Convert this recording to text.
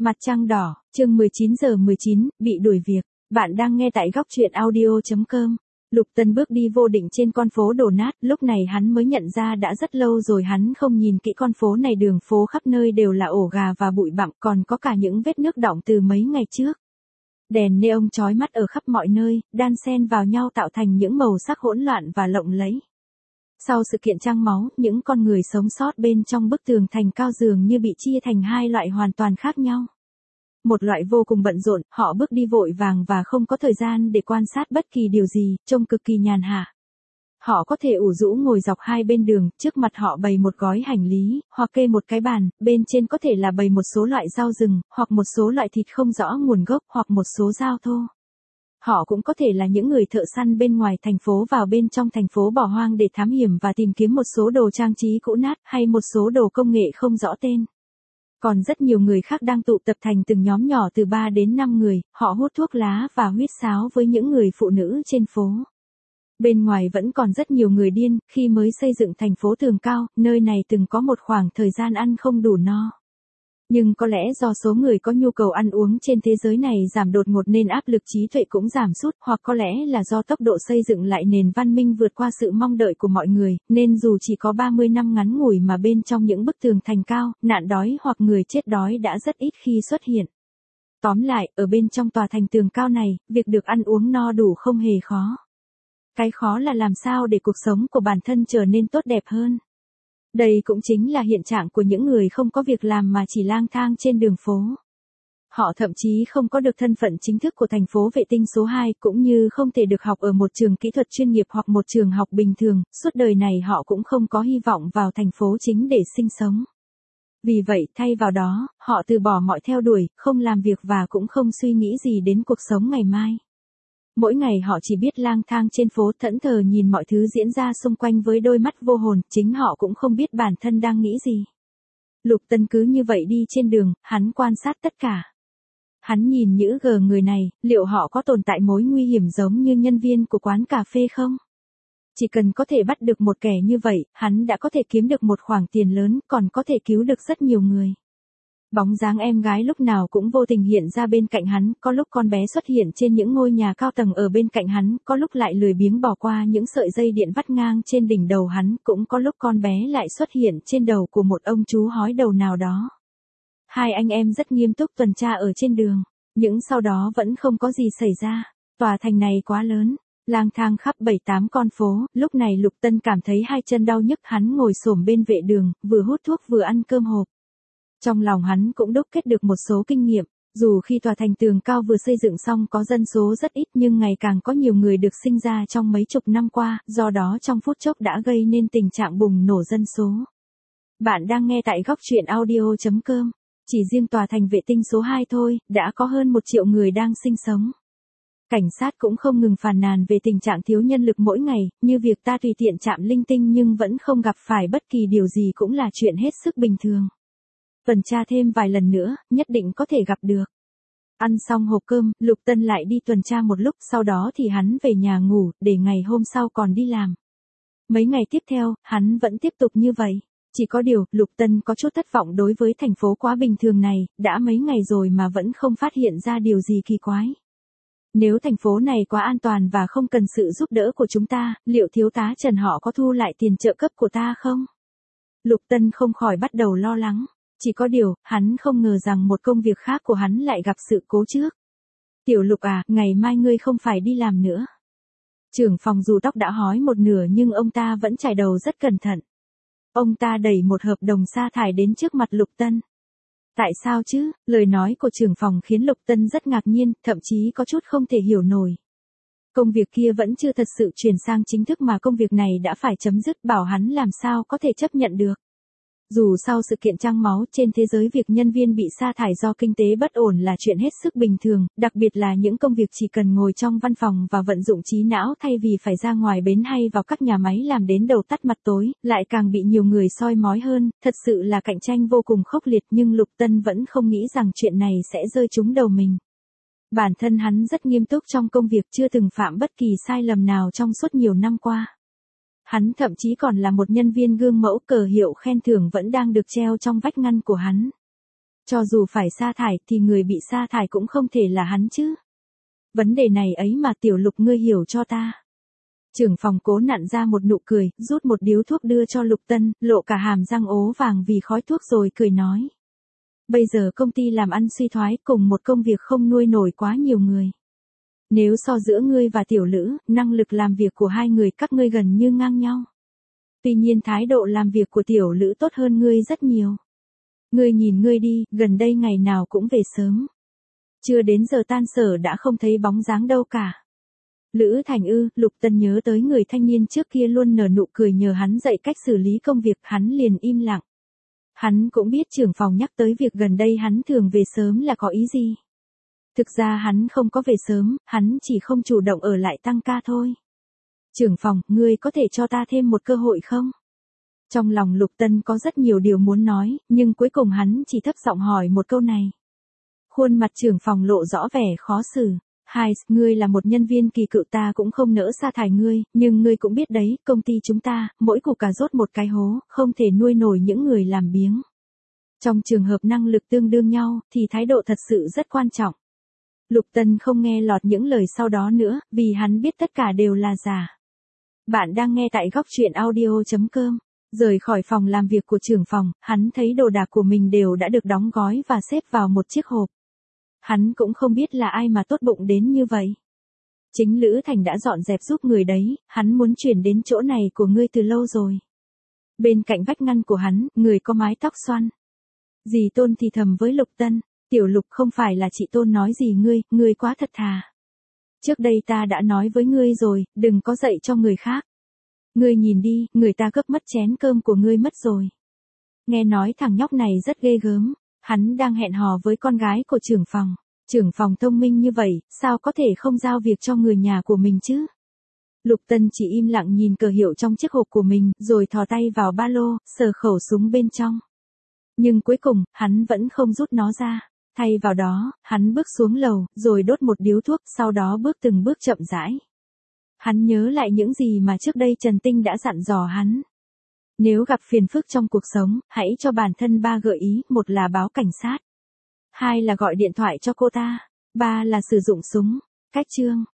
Mặt trăng đỏ, chương 19:19, bị đuổi việc. Bạn đang nghe tại góc truyện audio.com. Lục Tân bước đi vô định trên con phố đổ nát, lúc này hắn mới nhận ra đã rất lâu rồi hắn không nhìn kỹ con phố này, đường phố khắp nơi đều là ổ gà và bụi bặm, còn có cả những vết nước đọng từ mấy ngày trước. Đèn neon chói mắt ở khắp mọi nơi, đan xen vào nhau tạo thành những màu sắc hỗn loạn và lộng lẫy. Sau sự kiện trăng máu, những con người sống sót bên trong bức tường thành cao dường như bị chia thành hai loại hoàn toàn khác nhau. Một loại vô cùng bận rộn, họ bước đi vội vàng và không có thời gian để quan sát bất kỳ điều gì, trông cực kỳ nhàn hạ. Họ có thể ủ rũ ngồi dọc hai bên đường, trước mặt họ bày một gói hành lý, hoặc kê một cái bàn, bên trên có thể là bày một số loại rau rừng, hoặc một số loại thịt không rõ nguồn gốc, hoặc một số dao thô. Họ cũng có thể là những người thợ săn bên ngoài thành phố vào bên trong thành phố bỏ hoang để thám hiểm và tìm kiếm một số đồ trang trí cũ nát, hay một số đồ công nghệ không rõ tên. Còn rất nhiều người khác đang tụ tập thành từng nhóm nhỏ từ 3 đến 5 người, họ hút thuốc lá và huýt sáo với những người phụ nữ trên phố. Bên ngoài vẫn còn rất nhiều người điên, khi mới xây dựng thành phố tường cao, nơi này từng có một khoảng thời gian ăn không đủ no. Nhưng có lẽ do số người có nhu cầu ăn uống trên thế giới này giảm đột ngột nên áp lực trí tuệ cũng giảm sút, hoặc có lẽ là do tốc độ xây dựng lại nền văn minh vượt qua sự mong đợi của mọi người, nên dù chỉ có 30 năm ngắn ngủi mà bên trong những bức tường thành cao, nạn đói hoặc người chết đói đã rất ít khi xuất hiện. Tóm lại, ở bên trong tòa thành tường cao này, việc được ăn uống no đủ không hề khó. Cái khó là làm sao để cuộc sống của bản thân trở nên tốt đẹp hơn. Đây cũng chính là hiện trạng của những người không có việc làm mà chỉ lang thang trên đường phố. Họ thậm chí không có được thân phận chính thức của thành phố vệ tinh số 2, cũng như không thể được học ở một trường kỹ thuật chuyên nghiệp hoặc một trường học bình thường, suốt đời này họ cũng không có hy vọng vào thành phố chính để sinh sống. Vì vậy, thay vào đó, họ từ bỏ mọi theo đuổi, không làm việc và cũng không suy nghĩ gì đến cuộc sống ngày mai. Mỗi ngày họ chỉ biết lang thang trên phố, thẫn thờ nhìn mọi thứ diễn ra xung quanh với đôi mắt vô hồn, chính họ cũng không biết bản thân đang nghĩ gì. Lục Tân cứ như vậy đi trên đường, hắn quan sát tất cả. Hắn nhìn những người này, liệu họ có tồn tại mối nguy hiểm giống như nhân viên của quán cà phê không? Chỉ cần có thể bắt được một kẻ như vậy, hắn đã có thể kiếm được một khoản tiền lớn, còn có thể cứu được rất nhiều người. Bóng dáng em gái lúc nào cũng vô tình hiện ra bên cạnh hắn, có lúc con bé xuất hiện trên những ngôi nhà cao tầng ở bên cạnh hắn, có lúc lại lười biếng bỏ qua những sợi dây điện vắt ngang trên đỉnh đầu hắn, cũng có lúc con bé lại xuất hiện trên đầu của một ông chú hói đầu nào đó. Hai anh em rất nghiêm túc tuần tra ở trên đường, nhưng sau đó vẫn không có gì xảy ra. Tòa thành này quá lớn, lang thang khắp 7-8 con phố, lúc này Lục Tân cảm thấy hai chân đau nhức, hắn ngồi xổm bên vệ đường, vừa hút thuốc vừa ăn cơm hộp. Trong lòng hắn cũng đúc kết được một số kinh nghiệm, dù khi tòa thành tường cao vừa xây dựng xong có dân số rất ít nhưng ngày càng có nhiều người được sinh ra trong mấy chục năm qua, do đó trong phút chốc đã gây nên tình trạng bùng nổ dân số. Bạn đang nghe tại góc truyện audio.com, chỉ riêng tòa thành vệ tinh số 2 thôi, đã có hơn 1 triệu người đang sinh sống. Cảnh sát cũng không ngừng phàn nàn về tình trạng thiếu nhân lực mỗi ngày, như việc ta tùy tiện chạm linh tinh nhưng vẫn không gặp phải bất kỳ điều gì cũng là chuyện hết sức bình thường. Tuần tra thêm vài lần nữa, nhất định có thể gặp được. Ăn xong hộp cơm, Lục Tân lại đi tuần tra một lúc, sau đó thì hắn về nhà ngủ, để ngày hôm sau còn đi làm. Mấy ngày tiếp theo, hắn vẫn tiếp tục như vậy. Chỉ có điều, Lục Tân có chút thất vọng đối với thành phố quá bình thường này, đã mấy ngày rồi mà vẫn không phát hiện ra điều gì kỳ quái. Nếu thành phố này quá an toàn và không cần sự giúp đỡ của chúng ta, liệu thiếu tá Trần họ có thu lại tiền trợ cấp của ta không? Lục Tân không khỏi bắt đầu lo lắng. Chỉ có điều, hắn không ngờ rằng một công việc khác của hắn lại gặp sự cố trước. Tiểu Lục à, ngày mai ngươi không phải đi làm nữa. Trưởng phòng dù tóc đã hói một nửa nhưng ông ta vẫn chải đầu rất cẩn thận. Ông ta đẩy một hợp đồng sa thải đến trước mặt Lục Tân. Tại sao chứ? Lời nói của trưởng phòng khiến Lục Tân rất ngạc nhiên, thậm chí có chút không thể hiểu nổi. Công việc kia vẫn chưa thật sự chuyển sang chính thức mà công việc này đã phải chấm dứt, bảo hắn làm sao có thể chấp nhận được. Dù sau sự kiện trăng máu trên thế giới việc nhân viên bị sa thải do kinh tế bất ổn là chuyện hết sức bình thường, đặc biệt là những công việc chỉ cần ngồi trong văn phòng và vận dụng trí não thay vì phải ra ngoài bến hay vào các nhà máy làm đến đầu tắt mặt tối, lại càng bị nhiều người soi mói hơn, thật sự là cạnh tranh vô cùng khốc liệt, nhưng Lục Tân vẫn không nghĩ rằng chuyện này sẽ rơi trúng đầu mình. Bản thân hắn rất nghiêm túc trong công việc, chưa từng phạm bất kỳ sai lầm nào trong suốt nhiều năm qua. Hắn thậm chí còn là một nhân viên gương mẫu, cờ hiệu khen thưởng vẫn đang được treo trong vách ngăn của hắn. Cho dù phải sa thải thì người bị sa thải cũng không thể là hắn chứ. Vấn đề này ấy mà Tiểu Lục ngươi hiểu cho ta. Trưởng phòng cố nặn ra một nụ cười, rút một điếu thuốc đưa cho Lục Tân, lộ cả hàm răng ố vàng vì khói thuốc rồi cười nói. Bây giờ công ty làm ăn suy thoái, cùng một công việc không nuôi nổi quá nhiều người. Nếu so giữa ngươi và Tiểu Lữ, năng lực làm việc của hai người các ngươi gần như ngang nhau. Tuy nhiên thái độ làm việc của Tiểu Lữ tốt hơn ngươi rất nhiều. Ngươi nhìn ngươi đi, gần đây ngày nào cũng về sớm. Chưa đến giờ tan sở đã không thấy bóng dáng đâu cả. Lữ Thành ư? Lục Tân nhớ tới người thanh niên trước kia luôn nở nụ cười nhờ hắn dạy cách xử lý công việc, hắn liền im lặng. Hắn cũng biết trưởng phòng nhắc tới việc gần đây hắn thường về sớm là có ý gì. Thực ra hắn không có về sớm, hắn chỉ không chủ động ở lại tăng ca thôi. Trưởng phòng, ngươi có thể cho ta thêm một cơ hội không? Trong lòng Lục Tân có rất nhiều điều muốn nói, nhưng cuối cùng hắn chỉ thấp giọng hỏi một câu này. Khuôn mặt trưởng phòng lộ rõ vẻ khó xử. Hai, ngươi là một nhân viên kỳ cựu, ta cũng không nỡ sa thải ngươi, nhưng ngươi cũng biết đấy, công ty chúng ta, mỗi củ cà rốt một cái hố, không thể nuôi nổi những người làm biếng. Trong trường hợp năng lực tương đương nhau, thì thái độ thật sự rất quan trọng. Lục Tân không nghe lọt những lời sau đó nữa, vì hắn biết tất cả đều là giả. Bạn đang nghe tại góc truyện audio.com. Rời khỏi phòng làm việc của trưởng phòng, hắn thấy đồ đạc của mình đều đã được đóng gói và xếp vào một chiếc hộp. Hắn cũng không biết là ai mà tốt bụng đến như vậy. Chính Lữ Thành đã dọn dẹp giúp người đấy, hắn muốn chuyển đến chỗ này của ngươi từ lâu rồi. Bên cạnh vách ngăn của hắn, người có mái tóc xoăn. Dì Tôn thì thầm với Lục Tân, Tiểu Lục không phải là chị Tôn nói gì ngươi quá thật thà. Trước đây ta đã nói với ngươi rồi, đừng có dạy cho người khác. Ngươi nhìn đi, người ta gấp mất chén cơm của ngươi mất rồi. Nghe nói thằng nhóc này rất ghê gớm. Hắn đang hẹn hò với con gái của trưởng phòng. Trưởng phòng thông minh như vậy, sao có thể không giao việc cho người nhà của mình chứ? Lục Tân chỉ im lặng nhìn cờ hiệu trong chiếc hộp của mình, rồi thò tay vào ba lô, sờ khẩu súng bên trong. Nhưng cuối cùng, hắn vẫn không rút nó ra. Thay vào đó, hắn bước xuống lầu, rồi đốt một điếu thuốc, sau đó bước từng bước chậm rãi. Hắn nhớ lại những gì mà trước đây Trần Tinh đã dặn dò hắn. Nếu gặp phiền phức trong cuộc sống, hãy cho bản thân 3 gợi ý, 1 là báo cảnh sát, 2 là gọi điện thoại cho cô ta, 3 là sử dụng súng. Cách chương